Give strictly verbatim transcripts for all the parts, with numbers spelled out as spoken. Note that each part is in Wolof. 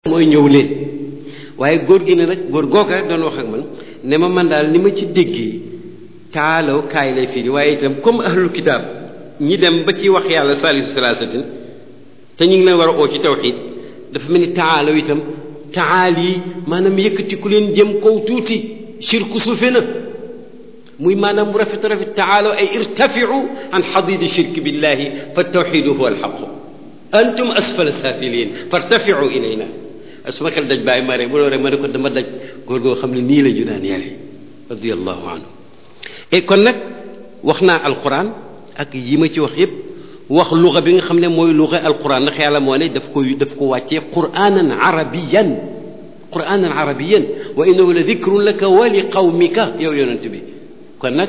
mooy ñëw leen waaye góor gi ne nag góor googa doon wax ak man ne ma man daal ni ma ci déggee taalaw kaay lay firi waaye itam comme ahlul kitaab ñi dem ba ci wax yàlla salisu salaasatin te ñu ngi leen war a oo ci tawxiid dafa mel ni taalaw itam taal yi maanaam yëkkati ku leen jëm kaw tuuti shirku suufe na muy maanaam mu rafet rafet taalaw ay irtafiu an xadidi shirk billahi fa tawxidu huwa alxaqu antum asfala safilin fartafiu ilayna suma xel daj bàyyi ma rek bu loolu rek ma ne ko dama daj góor goo xam ne nii la ñu daan yare radiallahu anhu et kon nag wax naa alquran ak yi ma ci wax yépp wax luga bi nga xam ne mooy luga alquran ndax yàlla moo ne daf koy daf ko wàccee quranan arabiyan quranan arabiyan wa innahu la dikrun laka wa li qawmika yow yonent bi kon nag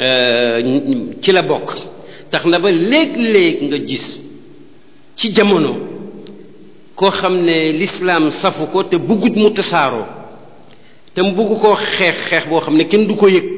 ci la bokk tax na ba léeg-léeg nga gis ci jamono koo xam ne l'islam safu ko te buggut mu tasaaroo te mu bugg koo xeex xeex boo xam ne kenn du ko yëg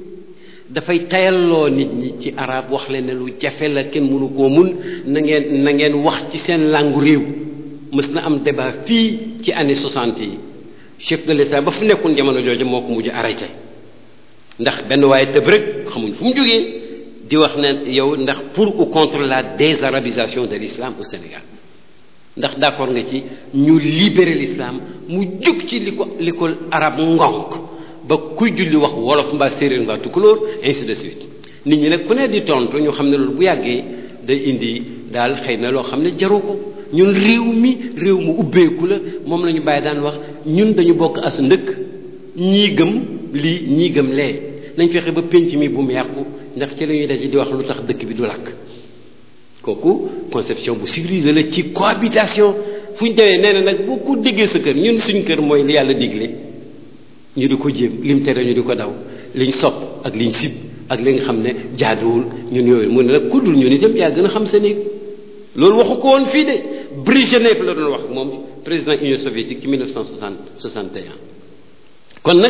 dafay tayalloo nit ñi ci arab wax leen ne lu jafe la kenn mënu koo mun na ngeen na ngeen wax ci seen langue réew mës na am débat fii ci année soixante yi chef de l'état ba fu nekkoon jamono jooju moo ko mujj arrêté ndax benn waaye tëb rek xamuñ fu mu jógee di wax ne yow ndax pour ou contre la désarabisation de l'islam au Sénégal ndax d'accord nga ci ñu libérer l'islam mu jóg ci li ko li ko arab ngonk ba kuy julli wax wolof mbaa séeréer mbaa tukulóor ainsi de suite nit ñi nag ku ne di tontu ñu xam ne loolu bu yàggee day indi daal xëy na loo xam ne jaru ko ñun réew mi réew mu ubbeeku la moom la ñu bàyyi daan wax ñun dañu bokk as ndëkk ñii gëm lii ñii gëm lee nañ fexe ba pénc mi bu mu yàqu ndax ci la ñuy daje di wax lu tax dëkk bi du lakk kooku conception bu civilisée la ci cohabitation fu ñu demee nee na nag boo ko déggee sa kër ñun suñ kër mooy li yàlla digle ñu di ko jéem lim tere ñu di ko daw liñ sopp ak liñ sib ak li nga xam ne jaaduwul ñun yooyu mu ne nag ku dul ñun itam yaa gën a xam sa néeg loolu waxu ko woon fii de Brejnev la doon wax moom président Union soviétique ci mille neuf cent soixante et un kon nag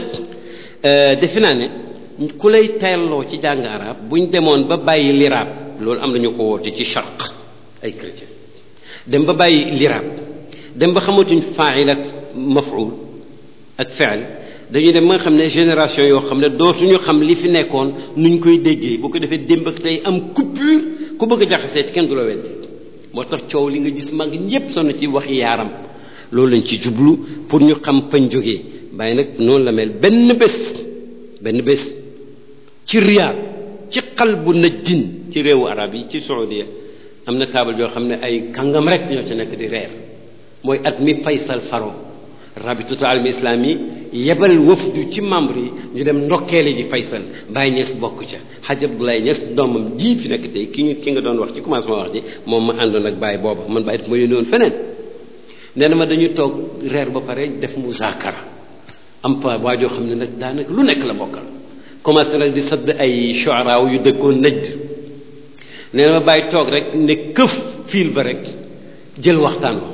defe naa ne ku lay tayalloo ci jàng arab buñ demoon ba bàyyi liraab loolu am nañu ko woote ci charq ay chrétien dem ba bàyyi liraab dem ba xamatuñ faa'il ak maf'ul ak fi'l dañuy dem ba nga xam ne génération yoo xam ne dootuñu xam li fi nekkoon nuñ koy déggee bu ko defee démb ak tey am coupure ku bëgg a jaxasee ci kenn du la weddi moo tax coow li nga gis mag ñépp sonn ci waxi yaaram loolu lañ ci jublu pour ñu xam fañ jógee bàyyi nag noonu la mel benn bés benn bés ci Riyad ci qalbu najdin ci réewu arab yi ci Saoudia am na taabal yoo xam ne ay kàngam rek ñoo ci nekk di reer mooy at mi Faysal Faro rabitatu alam islami yebal wafdu ci membre yi ñu dem ndokkeele ji Faysal Baye Niass bokk ca Hadj Abdoulaye Niass doomam ji fi nekk tey ki ñu ki nga doon wax ci commencement wax ji moom ma àndoon ak Baye booba man Baye daf ma yónni woon feneen nee na ma dañu toog reer ba pare def muzaakara am fa waajoo xam ne nag daanaka lu nekk la bokkal commencé nag di sadd ay shu'ara yu dëkkoon Najd nee na ma Baye toog rek ne këf fiil ba rek jël waxtaan wa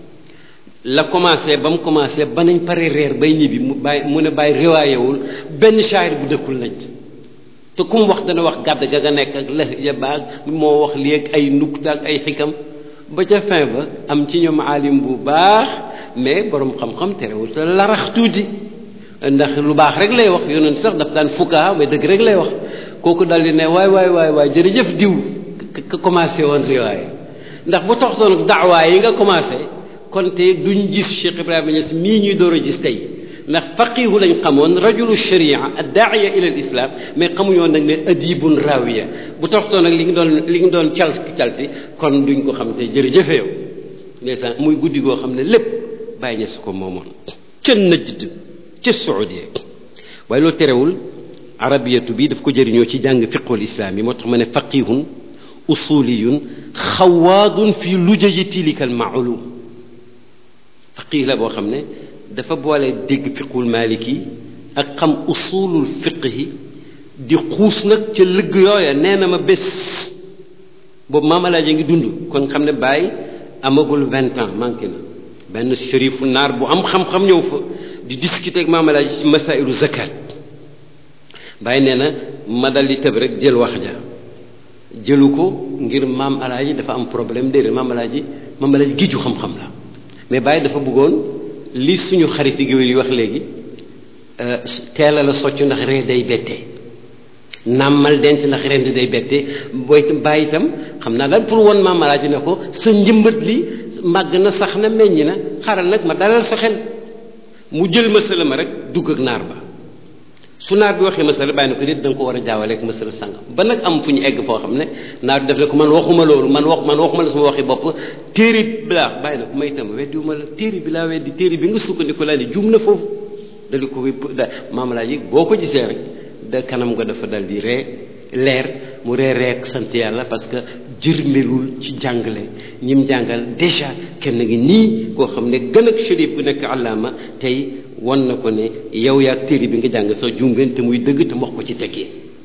la commencé ba mu commencé ba nañ pare reer bay ñibbi mu bàyyi mu ne bàyyi riwaayewul benn shaayir bu dëkkul Najd te ku mu wax dana wax gàdd ga nga nekk ak lahja baag moo wax lii ak ay nukta ak ay xikam ba ca fin ba am ci ñoom alim bu baax mais borom xam-xam terewul te larax tuuti ndax lu baax rek lay wax yonent sax daf daan fukkaa mais dëgg rek lay wax kooku dal di ne waay waay waay waay jërëjëf diw ka commencé woon riwaaya ndax bu toxtoon daawaa yi nga commencé kon te duñ gis Cheikh Ibrahima Niass mii ñuy door a gis tey ndax faqihu lañ xamoon rajulu sharia ad-da'iya ila al-islam mais xamuñoon nag ne adibun rawiya bu toxtoon nag li nga doon li nga doon cal calti kon duñ ko xam te jërëjëfe yow ndeysaan muy guddi goo xam ne lépp Baye Niass ko moomoon ca Najd ca Saoudia waaye loolu terewul arabiyatu bi daf ko jëriñoo ci jàng fiqhul islam yi moo tax ma ne faqihun usuliyun xawaadun fi lujaji tilika al-ma'lum faqih la boo xam ne dafa boole dégg fiqhul maliki ak xam usulul fiqhi di xuus nag ca lëgg yooya nee na ma bés boobu maam Alaaji ngi dund kon xam ne Baye amagul vingt ans manqué na benn shérifu naar bu am xam-xam ñëw fa di discuter ak maam Alaaji ci masailu zakat Baye nee na ma dal di tëb rek jël wax ja jëlu ko ngir maam Alaaji dafa am problème déedéet maam Alaaji maam Alaaji géeju xam-xam la mais Baye dafa bëggoon li suñu xariti géwél yi wax léegi teela la socc ndax ree day bette nàmmal denc ndax rend day bette booy bàyyi itam xam naa daal pour won Maam Alaaji ne ko sa njëmbat li màgg na sax na meññ na xaaral nag ma dalal sa xel mu jël masala ma rek dugg ak naar ba su naar bi waxee masala bàyyi na ko nit da nga ko war a jaawale ak masala sàngam ba nag am fu ñu egg foo xam ne naar bi def ne ko man waxuma loolu man wax man waxuma la sama waxi bopp téere bi laa bàyyi na ko may itam weddiwuma la téere bi laa weddi téere bi nga sukkandiku laa ne juum na foofu dali ko da Maam Alaaji boo ko gisee rek da kanam nga dafa dal di ree leer mu ree reek sant yàlla parce que jërmelul ci jàngale ñim jàngal déjà kenn ngi nii koo xam ne gën ak chérif bu nekk àllaama tey won na ko ne yow yaa téere bi nga jàng sax jungeen te muy dëgg te wax ko ci teggee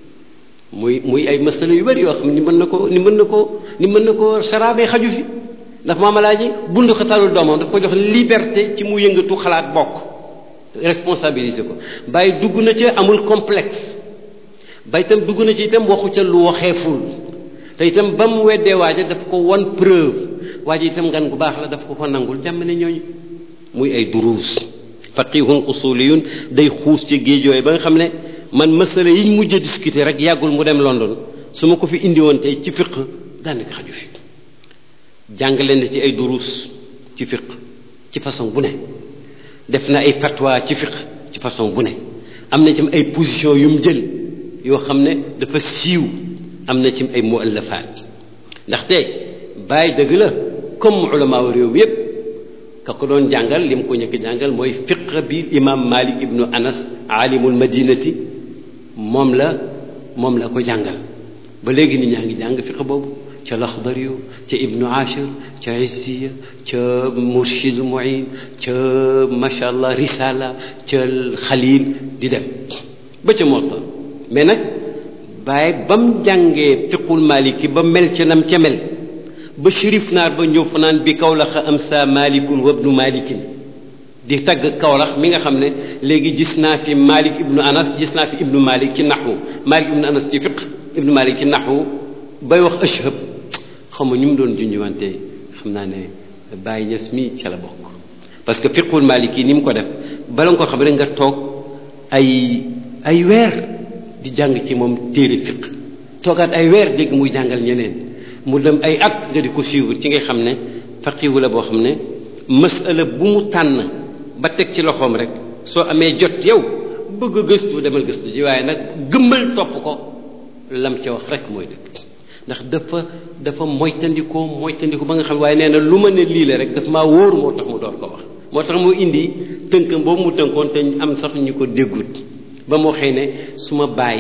muy muy ay masala yu bari yoo xam ni mën na ko ni mën na ko ni mën na ko saraabee xaju fi ndax Maam Alaaji bundu xatalul doomam daf ko jox liberté ci mu yëngatu xalaat bokk responsabiliser ko bàyyi dugg na ca amul complexe ba itam dugg na ci itam waxu ca lu waxeeful te itam ba mu weddee waaja daf ko won preuve waaja itam ngan gu baax la daf ko ko nangul jàmm ne ñooñu muy ay duruus faqihun usuliyun day xuus ci géej yooyu ba nga xam ne man masala yiñ mujj a discuter rek yàggul mu dem London su ma ko fi indi woon tey ci fiq daanaka xaju fi jàngale na ci ay duruus ci fiq ci façon bu ne def na ay fatwa ci fiq ci façon bu ne am na ci ay position yu mu jël yoo xam ne dafa siiw am na ci ay muallafaat ndaxte bàyyi dëgg la comme ulama wu réew mi yépp ka ko doon jàngal li mu ko ñëkk jàngal mooy fiq bi imam Malik ibnu Anas alimul madinati moom la moom la ko jàngal ba léegi nit ñaa ngi jàng fiq boobu ca Laxdari yu ca Ibnu Ashir ca Izziya ca Murshid Muin ca macha allah Risala ca Xalil di dem ba ca Muwatta mais nag bàyyi ba mu jàngee fiqul maliki ba mel ca nam ca mel ba shérif naar ba ñëw fanaan bi Kawlax am sa malikun wabnu malikin di tagg Kawlax mi nga xam ne léegi gis naa fi Malik ibnu Anas gis naa fi ibnu Malik ci naxwu Malik ibnu Anas ci fiq ibnu Malik ci naxwu bay wax ashhab xam nga ñu mu doon junjwante xam naa ne Baye Niass mi ca la bokk parce que fiqul maliki ni mu ko def bala nga ko xam ne nga toog ay ay weer di jàng ci moom téere fiq toogaat ay weer dégg muy jàngal ñeneen mu dem ay at nga di ko suivre ci ngay xam ne faqihu la boo xam ne masala bu mu tànn ba teg ci loxoom rek soo amee jot yow bëgg a gëstu demal gëstu ci waaye nag gëmmal topp ko lam ca wax rek mooy dëgg ndax dafa dafa moytandikoo moytandiko ba nga xam waaye nee na lu ma ne lii la rek daf maa wóor moo tax mu door ko wax moo tax mu indi tënkam boobu mu tënkoon te am sax ñu ko déggut ba moo xëy ne su ma bàyyi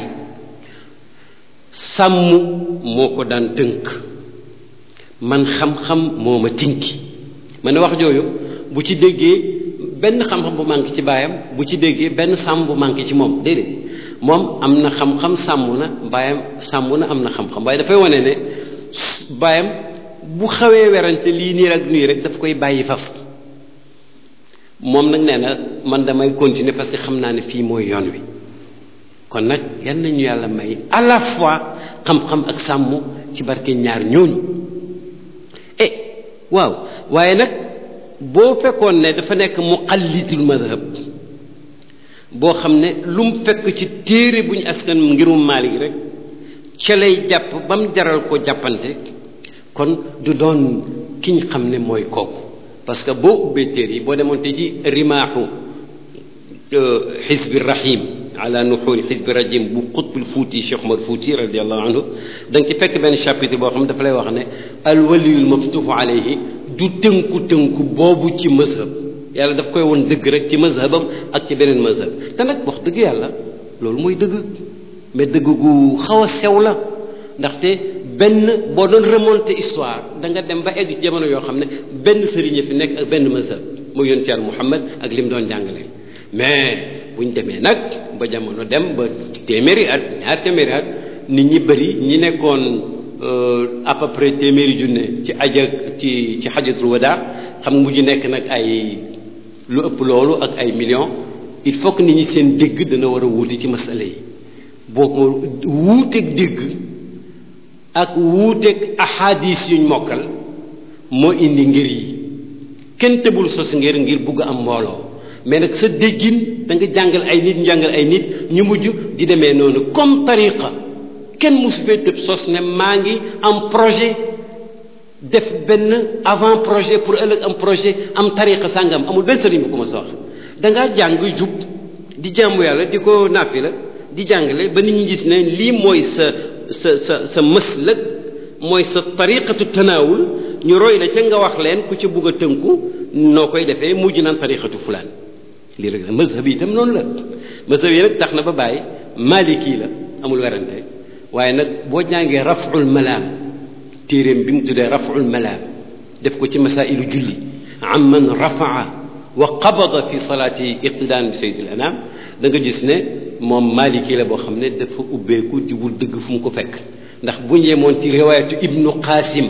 sàmm moo ko daan tënk man xam-xam moo ma tinki ma ne wax jooju bu ci déggee benn xam-xam bu manqué ci baayam bu ci déggee benn sàmm bu manqué ci moom déedéet moom am na xam-xam sàmm na baayam sàmm na am na xam-xam waaye dafay wane ne baayam bu xawee werante lii nii rek nii rek daf koy bàyyi faf moom nag nee na man damay continuer parce que xam naa ne fii mooy yoon wi kon nag yan nañu yàlla may à la fois xam-xam ak sàmm ci barke ñaar ñooñu eh waaw waaye nag boo fekkoon ne dafa nekk muqallidul madhab boo xam ne lu mu fekk ci téere bu ñu askan ngirum Maalik rek ca lay jàpp ba mu jaral ko jàppante kon du doon ki ñu xam ne mooy kooku parce que boo ubbee téere yi boo demoon te ci rimaaxu xisbi rahim ala nuxuuri xisbi rajim bu xutbul fuuti Cheikh Omar Fuuti radiallahu anhu da nga ci fekk benn chapitre boo xam ne dafa lay wax ne al waliyul maftuhu alayhi du tënku tënku boobu ci mazhab yàlla daf koy won dëgg rek ci mazhabam ak ci beneen mazhab te nag wax dëgg yàlla loolu mooy dëgg mais dëgg gu xaw a sew la ndaxte benn boo doon remonter histoire da nga dem ba egg ci jamono yoo xam ne benn sëriñ fi nekk ak benn mazhab mooy yonent Yàlla Muhammad ak li mu doon jàngale mais buñ demee nag ba jamono dem ba téeméeri at ñaar téeméeri at nit ñi bëri ñi nekkoon à peu près téeméeri junne ci ajak ci ci xajatul wadaa xam nga mujj nekk nag ay lu ëpp loolu ak ay millions il faut que nit ñi seen dégg dana war a wuute ci masala yi boo ko wuuteeg dégg ak wuuteeg ahadis yuñ mokkal moo indi ngir yi kenn tëbul sos ngir ngir bugg am mbooloo mais nag sa déggin da nga jàngal ay nit ñu jàngal ay nit ñu mujj di demee noonu comme tariqa kenn musu fee tëb sos ne maa ngi am projet def benn avant projet pour ëllëg am projet am tariqa sàngam amul benn sëriñ bu ko ma sa wax da ngaa jàng jub di jàmmu yàlla di ko nappi la di jàngale ba nit ñi gis ne lii mooy sa sa sa sa maslak mooy sa tariqatu tanaawul ñu roy la ca nga wax leen ku ca bugg a tënku noo koy defee mujj naan tariqatu fulaan lii rek la mazhab yi itam noonu la mazhab yi nag tax na ba bàyyi maliki la amul werante waaye nag boo jàngee raful malaam téeréem bi mu tuddee raful malaam def ko ci masailu julli am man rafaa wa qabada fi salaati iqtidaan bi sayyidil anam da nga gis ne moom maliki la boo xam ne dafa ubbeeku di wul dëgg fu mu ko fekk ndax bu ñu yemoon ci riwaayatu ibnu qasim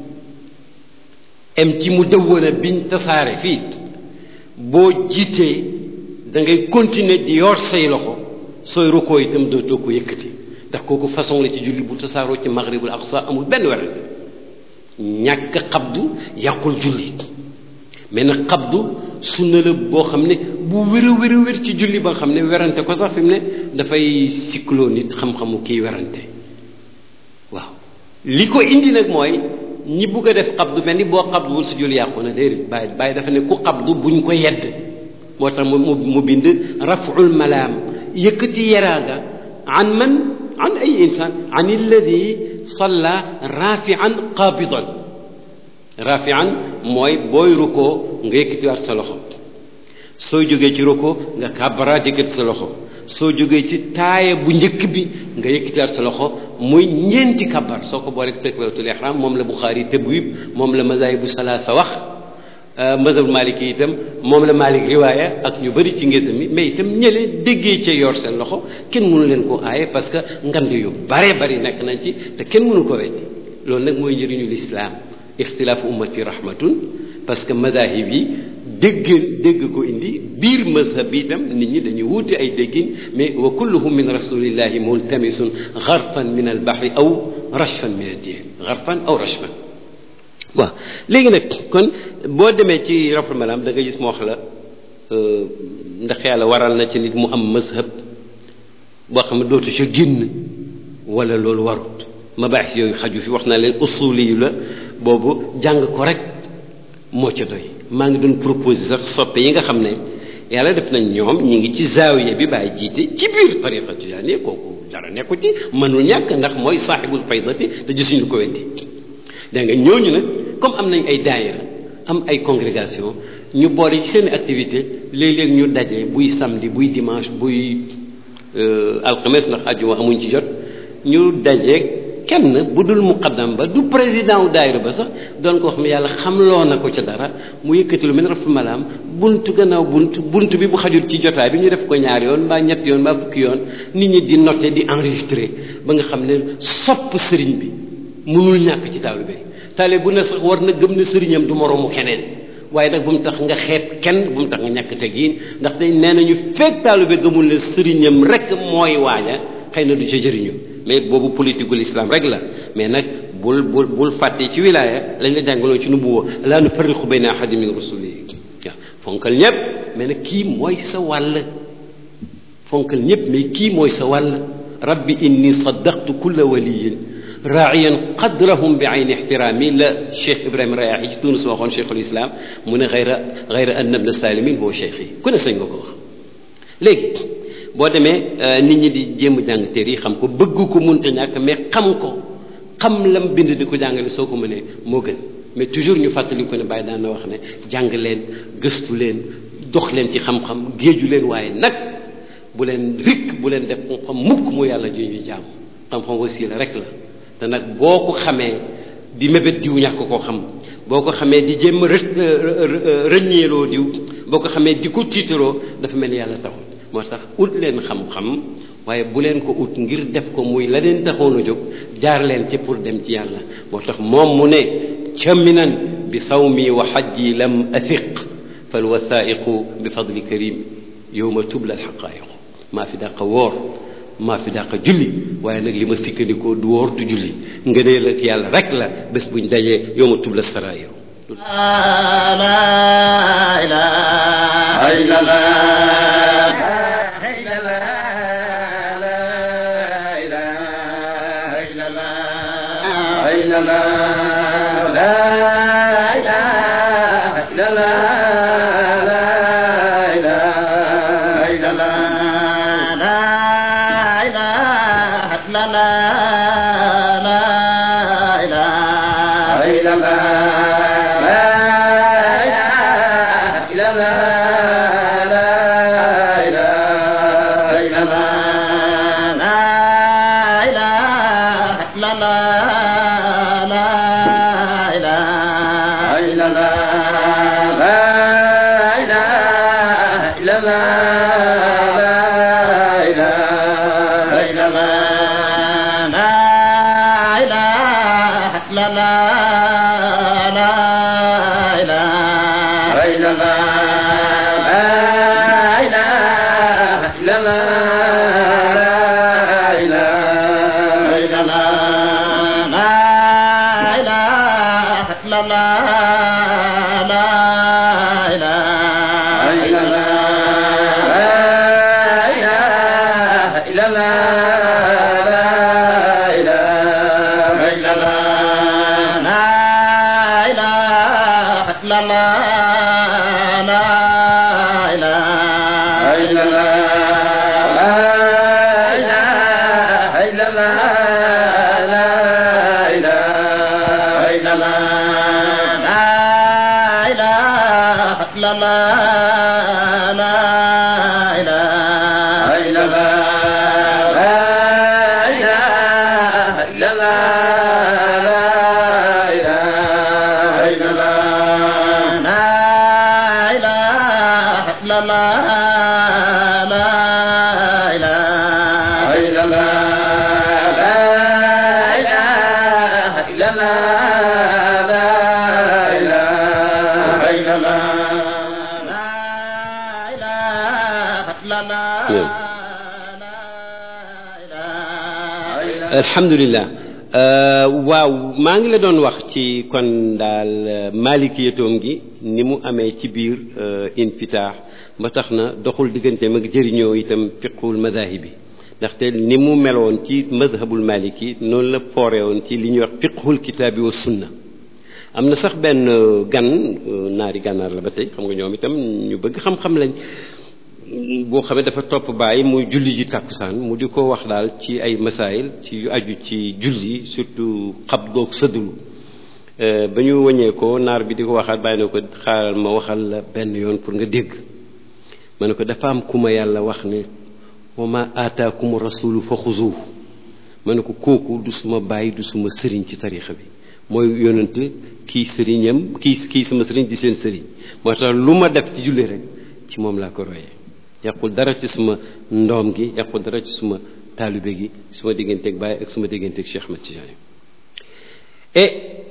em ci mu dëwwana biñ tasaare fii boo jiitee da ngay continuer di yor say loxo sooy rukkoo itam dootoo ko yëkkati ndax kooku façon la ci julli bu tasaaroo ci maghribul aqsa amul benn werante ñàkk xabdu yàqul julli mais nag xabdu sunna la boo xam ne bu wér a wér a wér ci julli ba xam ne werante ko sax fi mu ne dafay sikloo nit xam-xamu kii werante waaw li ko indi nag mooy ñi bugg a def xabdu mel ni boo xabduwul si julli yàqu na déedéet bàyyi bàyyi dafa ne ku xabdu buñ ko yedd moo tax mu mu bind raful malaam yëkkati yaraanga an man an ay insaan an alladi salla rafian qabidan rafian mooy booy rukkoo nga yëkkatiwaat sa loxo soo jógee ci rukkoo nga kàbbaraat yëkkati sa loxo soo jógee ci taaya bu njëkk bi nga yëkkatiwaat sa loxo muy ñeenti kabbar soo ko booleeg takbiratul ihram moom la Buxaari tabwib moom la mazaahibu salaasa wax mazhab maliki itam moom la Malik riwaaya ak ñu bëri ci ngésam mi mais itam ñële déggee ca yor seen loxo kenn mënu leen koo aaye parce que ngand yu bare bari nekk nañ ci te kenn mënu ko weddi loolu nag mooy njëriñu lislaam ixtilaafu ummati rahmatun parce que madahib yi dégg dégg ko indi biir mazhab bi itam nit ñi dañuy wuute ay déggin mais wa kulluhum min rasulillahi multamisun garfan min albahri aw rashfan min addin garfan aw rashfan waaw léegi nag kon boo demee ci raful malaam da nga gis moo wax la ndax yàlla waral na ci nit mu am mazhab boo xam ne dootu ca génn wala loolu warut mabaaxis yooyu xaju fi wax naa leen usuli yu la boobu jàng ko rek moo ca doy maa ngi doon proposé sax soppe yi nga xam ne yàlla def nañ ñoom ñi ngi ci zaawiya bi bàyyi jiite ci biir tariqa tijaani kooku dara nekku ci mënul ñàkk ndax mooy saaxibul faydati te gisuñu lu ko weddi da nga ñooñu nag comme am nañ ay daayira am ay congrégation ñu boole ci seen activité léeg-léeg ñu daje buy samedi buy dimanche buy alxames ndax àjjuma amuñ ci jot ñu daje kenn bu dul muqaddam ba du président wu daayira ba sax doon ko xam ne yàlla xamloo na ko ca dara mu yëkkati lu mel ne rafet malaam buntu gannaaw bunt bunt bi bu xajul ci jotaay bi ñu def ko ñaar yoon mbaa ñetti yoon mbaa fukki yoon nit ñi di noter di enregistrer ba nga xam ne sopp sëriñ bi mënul ñàkk ci taalibe bi taalibe bu ne sax war na gëm ne sëriñam du moroomu keneen waaye nag bu mu tax nga xeeb kenn bu mu tax nga ñàkk tegiin ndaxte nee nañu fekk taalibe gëmul ne sëriñam rek mooy waaja xëy na du ca jëriñu mais boobu politique gu l'islam rek la mais nag bul bul bul fàtte ci wilaya lañ la jàngaloon ci nubuwa laa nufarriqu bayna ahadin min rusuli waaw fonkal ñëpp mais nag kii mooy sa wàll fonkal ñëpp mais kii mooy sa wàll rabbi inni saddaqtu kulla waliyin raa'iyan qadrahum bi ayni ixtiraami la cheikh Ibrahima Rayaahi ci Tunis waxoon cheikhul islam mu ne xayra xayra anna ibna salimin huwa cheikhi ku ne sañ nga ko wax léegi boo demee nit ñi di jéem a jàng téere yi xam ko bëgg ko mënta ñàkk mais xam ko xam lam bind di ko jàngale soo ko mënee moo gën mais toujours ñu fàttali ko ne bàyyi daan na wax ne jàng leen gëstu leen dox leen ci xam-xam géeju leen waaye nag bu leen rikk bu leen def xam mukk mu yàlla ju ñu jaam xam-xam aussi la rek la te nag boo ko xamee di mébét diw ñàkk koo xam boo ko xamee di jéem a rëññeeloo diw boo ko xamee di ko tiitaroo dafa mel ni yàlla taxul moo tax ut leen xam-xam waaye bu leen ko ut ngir def ko muy la leen taxoon a jóg jaar leen ci pour dem ci yàlla moo tax moom mu ne caminan bi sawmi wa xajji lam athiq fal wasaiqu bi fadli karim yowma tubla alxaqaiqu maa fi dàqa woor maa fi dàqa julli waaye nag li ma sikkandikoo du woor du julli ngëneel ak yàlla rek la bés buñ dajee yowma tubla saraayiru alhamdulilah waaw maa ngi la doon wax ci kon daal maalikiyatoom gi ni mu amee ci biir infitaax ba tax na doxul digganteem ak jëriñoo itam fiqhul madaahibi ndaxte ni mu meloon ci madhabul maliki noonu la foore woon ci li ñuy wax fiqhul kitaabi wa sunna am na sax benn gan naari gànnaar la ba tey xam nga ñoom itam ñu bëgg xam-xam lañ boo xam ne dafa topp bàyyi muy julli ji tàkkusaan mu di ko wax daal ci ay masaayil ci yu aju ci julli surtout xab goog sëddulu ba ñu wëñee ko naar bi di ko waxaat bàyyi na ko xaaral ma waxal la benn yoon pour nga dégg ma ne ko dafa am ku ma yàlla wax ne wa ma aataakum rasulu fa xuzuuhu ma ne ko kooku du suma bàyyi du suma sëriñ ci tarixa bi mooy yonent kii sëriñam kii kii suma sëriñ di seen sëriñ moo tax lu ma def ci julli rek ci moom laa ko royee yàqul dara ci suma ndoom gi yàqul dara ci suma taalibe gi suma digganteeg Baye ak suma digganteeg Cheikh Ahmed Tidiane et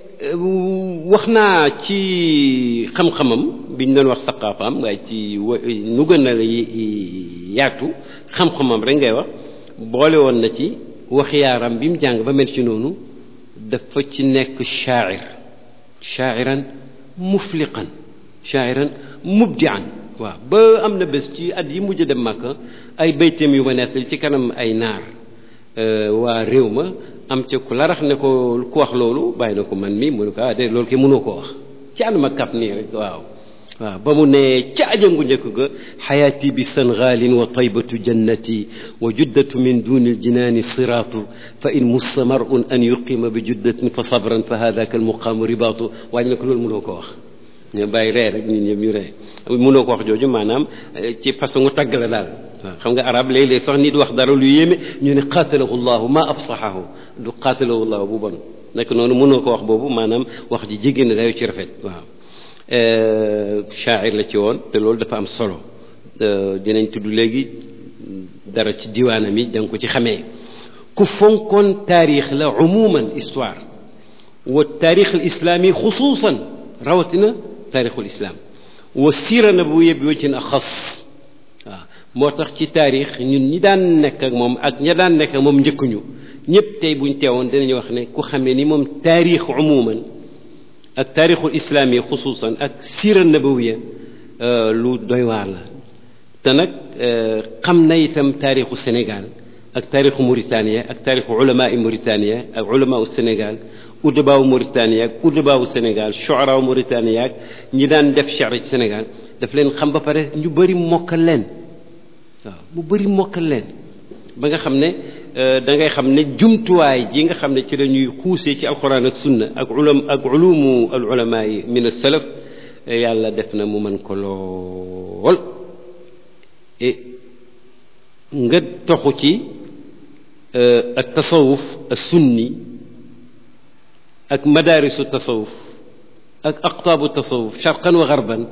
wax naa ci xam-xamam bi ñu doon wax saqaafaam waaye ci nu gën a yaatu xam-xamam rek ngay wax boole woon na ci wax yaaram bi mu jàng ba mel ci noonu dafa ci nekk shaair shaairan mufliqan shaairan mubdian waaw ba am na bés ci at yi mujj dem Makka ay bayteem yu ma nettali ci kanam ay naar waa réew ma am ca ku larax ne ko ku wax loolu bàyyi na ko man mi mu ne ko ah de loolu ke mënoo ko wax ci ànduma kaf nii rek waaw waaw ba mu ne ca ajam gu njëkk ga xayaati bi sangalin wa taybatu jannati wa juddatu min duni ljinaani siraatu fa in mussa marun an yuqima bi juddatin fa sabran fa hadaka almuqaamu ribaatu waaye na ko loolu mënoo ko wax ñu bàyyi ree rek ñun ñëpp ñu ree mënoo ko wax jooju maanaam ci façon tagg la daal waaw xam nga arab léeg-léeg sax nit wax dara lu yéeme ñu ne qaatalahu llahu ma afsahahu du qaatalahu llahu bu bon nekk noonu mënoo ko wax boobu maanaam wax ji jigéen na dayo ci rafet waaw shaa'ir la ci woon te loolu dafa am solo dinañ tudd léegi dara ci diwaanam yi da nga ko ci xamee ku fonkoon taarix la umuman histoire wa taarix al islami xusuusan rawatina taarixul islam wa siira nabawiyya bi wajhin axas waaw moo tax ci taarix ñun ñi daan nekk ak moom ak ña daan nekk ak moom njëkkuñu ñëpp tey buñ teewoon dinañu wax ne ku xamee ni moom taarix umuman ak taarixul islaami xusuusan ak siira nabawiya lu doy waar la te nag xam na itam taarixu Sénégal ak taarixu Mauritanie ak taarixu ulamaa i Mauritanie ak ulamaa u Sénégal udabaawu Mauritanie ak udabaawu Sénégal shuaraawu Mauritanie ak ñi daan def shi'r ci Sénégal daf leen xam ba pare ñu bëri mokkal leen waaw mu bëri mokkal leen ba nga xam ne da ngay xam ne jumtuwaay ji nga xam ne ci la ñuy xuusee ci alxuraan ak sunna ak ulam ak ulumu al ulamaa yi min as-salaf yàlla def na mu mën ko lool et nga toxu ci ak tasawuf as sunni ak madaarisu tasawuf ak aqtaabu tasawuf sharqan wa garban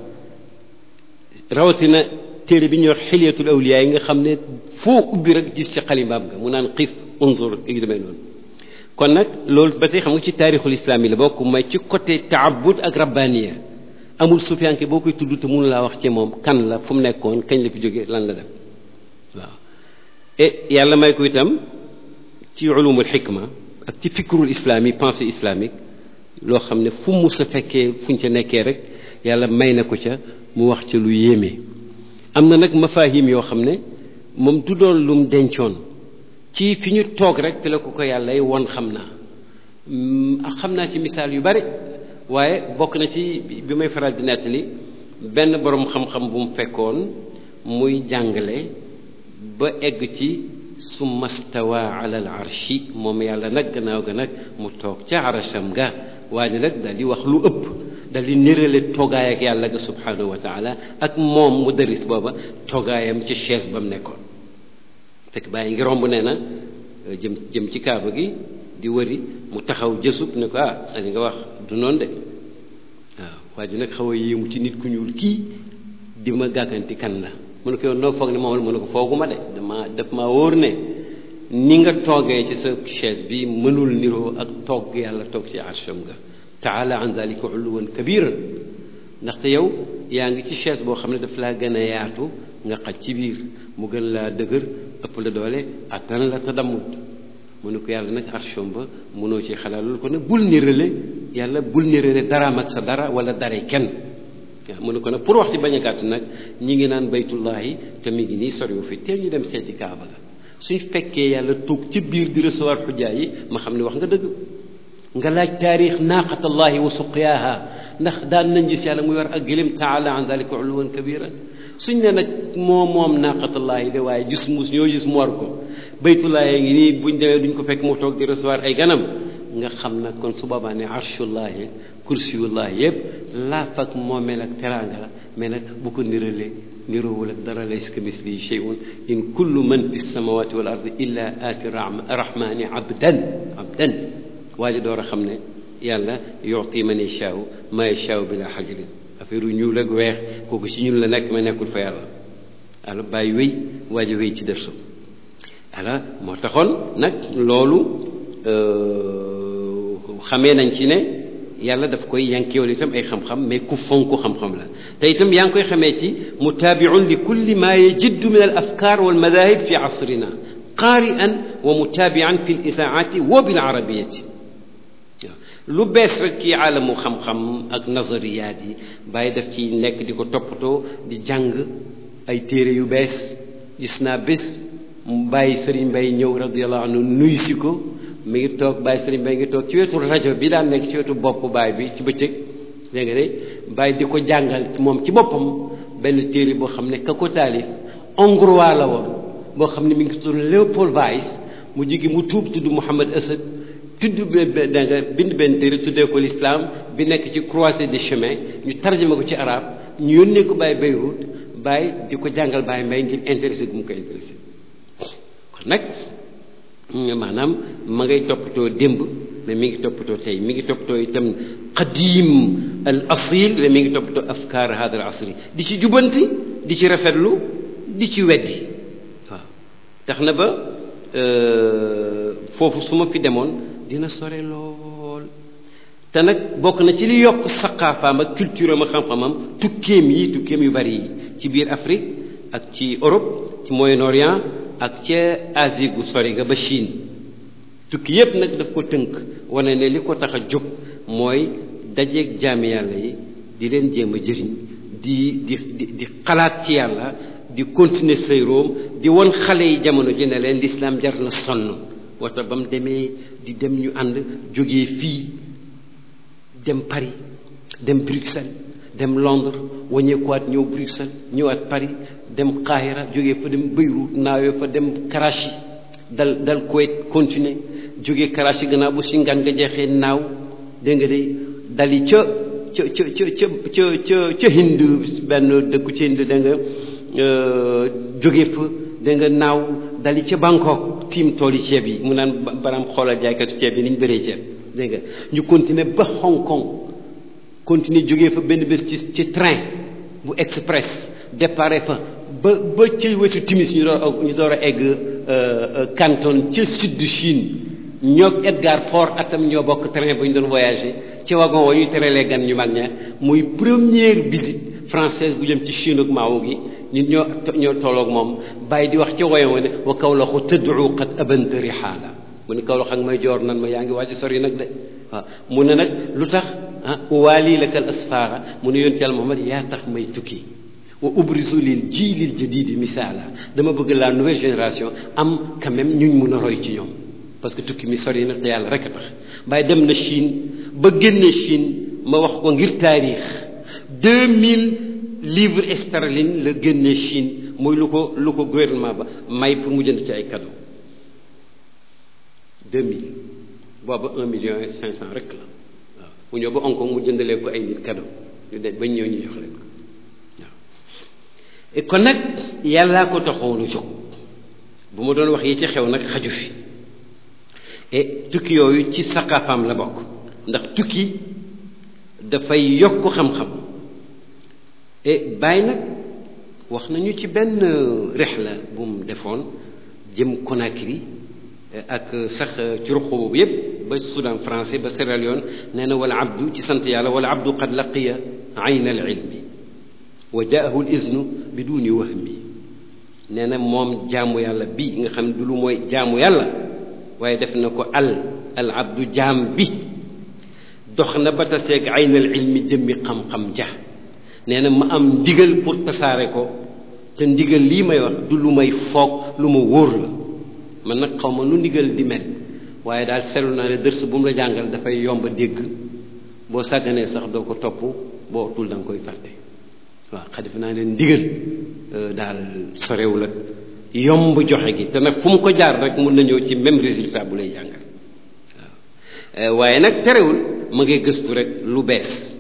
rawatina téere bi ñuy wax xilyatul awliyaa yi nga xam ne foo ubbi rek gis ci xalimbaam nga mu naan xiif unzur yu demee noonu kon nag loolu ba tey xam nga ci taarixul islaam yi la bokk may ci côté taabud ak rabbaniya amul sufiyanke boo koy tudd te mënu laa wax ci moom kan la fu mu nekkoon kañ la fi jógee lan la dem waaw et yàlla may ko itam ci ulumul xikma ak ci fikrul islami pensée islamique loo xam ne fu mu sa fekkee fuñ ca nekkee rek yàlla may na ko ca mu wax ca lu yéeme am na nag mafahim yoo xam ne moom du doon lum dencoon ci fi ñu toog rek te la ko ko yàlla won xam naa xam naa ci misaal yu bari waaye bokk na ci bi may faral di nettali benn boroom xam-xam bu mu fekkoon muy jàngale ba egg ci summa stawa ala al arshi moom yàlla nag gannaaw ga nag mu toog ca arasham ga waaye nag daal di wax lu ëpp daal di nérale toogaay ak yàlla ga subhanahu wa taala ak moom mu daris booba toogaayam ci chaise ba mu nekkoon fekk bàyyi ngi romb nee na jëm jëm ci kaaba gi di wëri mu taxaw jësub ne ko ah li nga wax du noonu de waaw waa ji nag xaw a yéemu ci nit ku ñuul kii di ma gàgganti kan la mu ne ko yow noo foog ne moom la mu ne ko fooguma de dama daf maa wóor ne ni nga toogee ci sa chaise bi mënul niroo ak toog yàlla toog ci arsham nga taala an dalika uluwan kabiran ndaxte yow yaa ngi ci chaise boo xam ne daf laa gën a yaatu nga xaj ci biir mu gën laa dëgër ëpp la doole attan la tadammut mu ne ko yàlla nag arsham ba mënoo ci xalaat loolu ko nag bul nirale yàlla bul nirale daraam ak sa dara wala daray kenn waaw mu ne ko nag pour wax ci bañ a gàtt nag ñi ngi naan baytullahi te mi ngi nii soriwu fi teel ñu dem seeti kaaba la suñ fekkee yàlla toog ci biir di recevoir xujjaa yi ma xam ne wax nga dëgg nga laaj taarix naaqatallahi wa suqyaaha ndax daan nañ gis yàlla muy war ak gëléem taala an dalika uluwan kabira suñ ne nag moo moom naaqatallahi de waaye gis mus ñoo gis mu war ko baytullahi ngi nii buñ demee duñ ko fekk mu toog di recevoir ay ganam nga xam nag kon su boobaa ne arshullahi kursiyullahi yëpp laaf ak moomeel ak teraanga la mais nag bu ko niralee niroowul ak dara laysa kamislihi shay'un in kullu man fi samawati wal ardi illa aati rahmani abdan abdan waaye door a xam ne yàlla yu'ti man yashaa'u ma yashaa'u bila hajrin affaire yu ñuul ak weex kooku si ñun la nekk ma nekkul fa yàlla alors bàyyi wéy waaye wéy ci dërsu alors moo taxoon nag loolu xamee nañ ci ne yàlla daf koy yankeewal itam ay xam-xam mais ku fonk xam-xam la te itam yaa ngi koy xamee ci mutaabiun li kulli ma yajiddu min al afkar wal madahib fi asrina qaari'an wa mutaabian fi l isaati wa bil arabiyati lu bees rek ci aalamu xam-xam ak nazariyaat yi bàyyi daf ci nekk di ko toppatoo di jàng ay téere yu bees gis naa bés bàyyi Sëriñ Mbay ñëw radiyallahu anhu nuyu si ko mi ngi toog bàyyi Sëriñ Mbay ngi toog ci wetu rajo bi daan nekk ci wetu bopp baay bi ci bëccëg dégg nga de bàyyi di ko jàngal moom ci boppam benn téere boo xam ne ka ko taalif hongrois la woon boo xam ne mi ngi tudd Léopold Weiss mu jigi mu tuub tudd Mohammed Assad tudd da nga bind benn téere tuddee ko l'islam bi nekk ci croisée des chemins ñu tarjama ko ci arabe ñu yónnee ko bàyyi Beyrouth bàyyi di ko jàngal bàyyi mbay ngir intéressé gu mu ko intéressé kon nag maanaam ma ngay toppatoo démb mais mi ngi toppatoo tey mi ngi toppatoo itam qadim al asil mais mi ngi toppatoo afkaar hada al asri di ci jubanti di ci rafetlu di ci weddi waaw tax na ba foofu su ma fi demoon dina sore lool te nag bokk na ci li yokk saqaafaam ak culture am ak xam-xamam tukkeem yi tukkeem yu bari yi ci biir Afrique ak ci Europe ci Moyen-Orient ak ca Asie gu sori nga ba Chine tukki yépp nag daf ko tënk wane ne li ko tax a jóg mooy dajeeg jaami yàlla yi di leen jéem a jëriñ di di di di xalaat ci yàlla di continuer say room di won xale yi jamono ji ne leen l'islam jar na sonn wata ba mu demee di dem ñu ànd jógee fii dem Paris dem Bruxelles dem Londres waññeekuwaat ñëw Bruxelles ñëwaat Paris dem Qahira jógee fa dem Beyrouth naawee fa dem Karachi dal dal Kuwait continuer jógee Karachi gannaaw bu si ngan nga jeexee naaw dégg nga de dali ca ca ca ca ca ca ca Hind benn dëkku ci Hind da nga jógee fa da nga naaw dali ca Bangkok tiim tooli ceeb yi mu naan baram xoolal jaaykatu ceeb yi ni ñu bëree ceeb dégg nga ñu continuer ba Hong Kong continuer jógee fa benn bés ci ci train bu express départ fa ba ba ci wetu timis ñu door ñu door a egg Canton ca sud de Chine ñoo Edgar Faure atam ñoo bokk train ba ñu doon voyager ci wagon wa ñuy teralee gan ñu mag ña muy première visite française bu jëm ci Chine ak Mao gi ñun ñoo ñoo tolloog moom bàyyi di wax ci woyam ne wa Kawlaxu tad'u qad abanta rihaala mu ne Kawlax ak may joor nan ma yaa ngi wàcc sori nag de waaw mu ne nag lu tax ah waali laka al asfaara mu ne yonent Yàlla Muhammad yaa tax may tukki wa ubrisu lil jiilil jadiidi misaala dama bëgg la nouvelle génération am quand même ñuñ mun a roy ci ñoom parce que tukki mi sori na te yàlla rek a tax bàyyi dem na Chine ba génne Chine ma wax ko ngir taarix deux mille livres sterling la génne Chine mooy lu ko lu ko gouvernement ba may pour mu jënd ci ay cadeau deux mille booba un million et cinq cent rek la waaw mu ñëw ba Hong Kong mu jëndalee ko ay nit cadeau ñu de bañ ñëw ñu jox leen ko waaw et kon nag yàllaa ko taxoonu jóg bu ma doon wax yi ci xew nag xaju fi et tukki yooyu ci saqaafaam la bokk ndax tukki dafay yokk xam-xam et bàyyi nag wax nañu ci benn rihla bu mu defoon jëm Conakry ak sax ci ruq boobu yépp ba Soudan français ba Sierra Leone nee na wala abdu ci sant yàlla wala abdu qad laqiya ayna al ilmi wa jaahu al iznu biduni wahmi nee na moom jaamu yàlla bi nga xam du lu mooy jaamu yàlla waaye def na ko al al abdu jaam bi dox na ba taseeg aynal ilmi jëmmi xam-xam ja nee na ma am ndigal pour tasaare ko te ndigal lii may wax du lu may foog lu ma wóor la man nag xaw ma nu ndigal di mel waaye daal seetlu naa ne dërs bu mu la jàngal dafay yomb a dégg boo sàgganee sax doo ko topp boo tul da nga koy fàtte waaw xadif naa leen ndigal daal sorewul ak yomb joxe gi te nag fu mu ko jaar rek mun na ñëw ci même résultat bu lay jàngal waaw waaye nag terewul ma ngay gëstu rek lu bees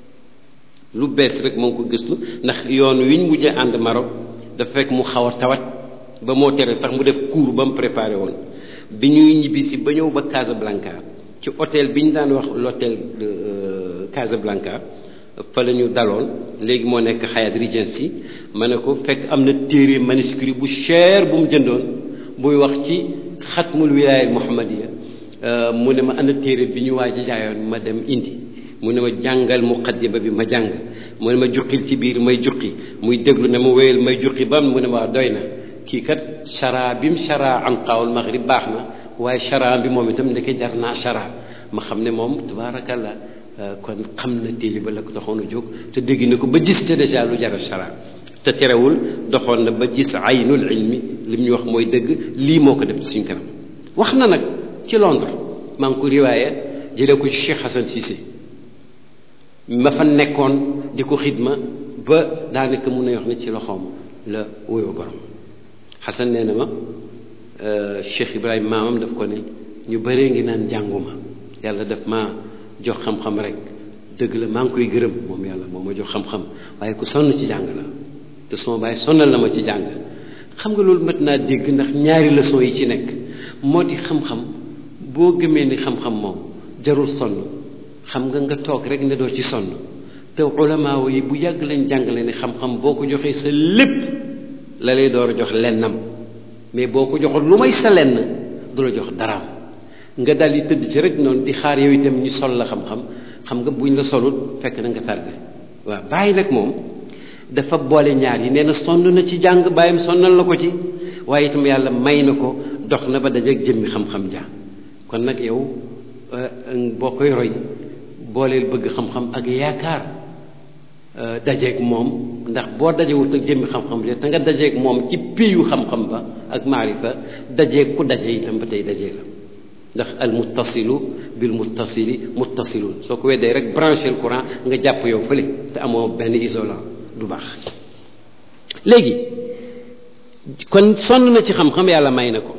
lu bees rek moo ngi ko gëstu ndax yoon wi ñu mujjee ànd Maroc dafa fekk mu xaw a tawat ba moo tere sax mu def cours ba mu préparé woon bi ñuy ñibbisi ba ñëw ba Casablanca ci hôtel bi ñu daan wax l'hôtel de Casablanca fa la ñu daloon léegi moo nekk Hyatt Regency ma ne ko fekk am na téere manuscrit bu cher bu mu jëndoon buy wax ci xatmul wilaaya muhammadiya mu ne ma ana téere bi ñu waaj a jaayoon ma dem indi mu ne ma jàngal muqaddima bi ma jàng mu ne ma juqil ci biir may juqi muy déglu ne ma wéyal may juqi ba mu ne ma doy na kii kat chara bi mu chara an qaawul maghrib baax na waaye chara bi moom itam ndeke jar naa chara ma xam ne moom tabaarakallah kon xam na téere ba la ko doxoon a jóg te dégg na ko ba gis te déjà lu jar a chara te terewul doxoon na ba gis aynul ilmi li mu ñu wax mooy dëgg lii moo ko def ci suñ kanam wax na nag ci Londres maa ngi ko riwaaya jëlee ko ci Cheikh Hassan Cissé ma fa nekkoon di ko xidma ba daanaka mun na wax ne ci loxoom la wóyoo borom Hassan nee na ma Cheikh Ibrahima maamam daf ko ne ñu bëree ngi naan jànguma yàlla daf ma jox xam-xam rek dëgg la maa ngi koy gërëm moom yàlla moo ma jox xam-xam waaye ku sonn ci jàng la te sama baay sonnal na ma ci jàng xam nga loolu mat naa dégg ndax ñaari leçon yi ci nekk moo di xam-xam boo gëmee ni xam-xam moom jarul sonn xam nga nga toog rek ne doo ci sonn te ulama yi bu yàgg lañ jàngale ni xam-xam boo ko joxee sa lépp la lay door a jox lennam mais boo ko joxul lu may sa lenn du la jox daraam nga dal di tëdd ci rek noonu di xaar yow itam ñu sol la xam-xam xam nga buñ la solut fekk na nga tardé waaw bàyyi nag moom dafa boole ñaar yi nee na sonn na ci jàng bàyyam sonnal na ko ci waaye itam yàlla may na ko dox na ba dajeeg jëmmi xam-xam ja kon nag yow boo koy roy booleel bëgg xam-xam ak yaakaar dajeeg moom ndax boo dajewut ak jëmmi xam-xam ja te nga dajeeg moom ci piyu xam-xam ba ak maarifa dajeeg ku daje itam ba tey dajee la ndax al muttasilu bil muttasili muttasilun soo ko weddee rek branché le courant nga jàpp yow fële te amoo benn isolant du baax léegi kon sonn na ci xam-xam yàlla may na ko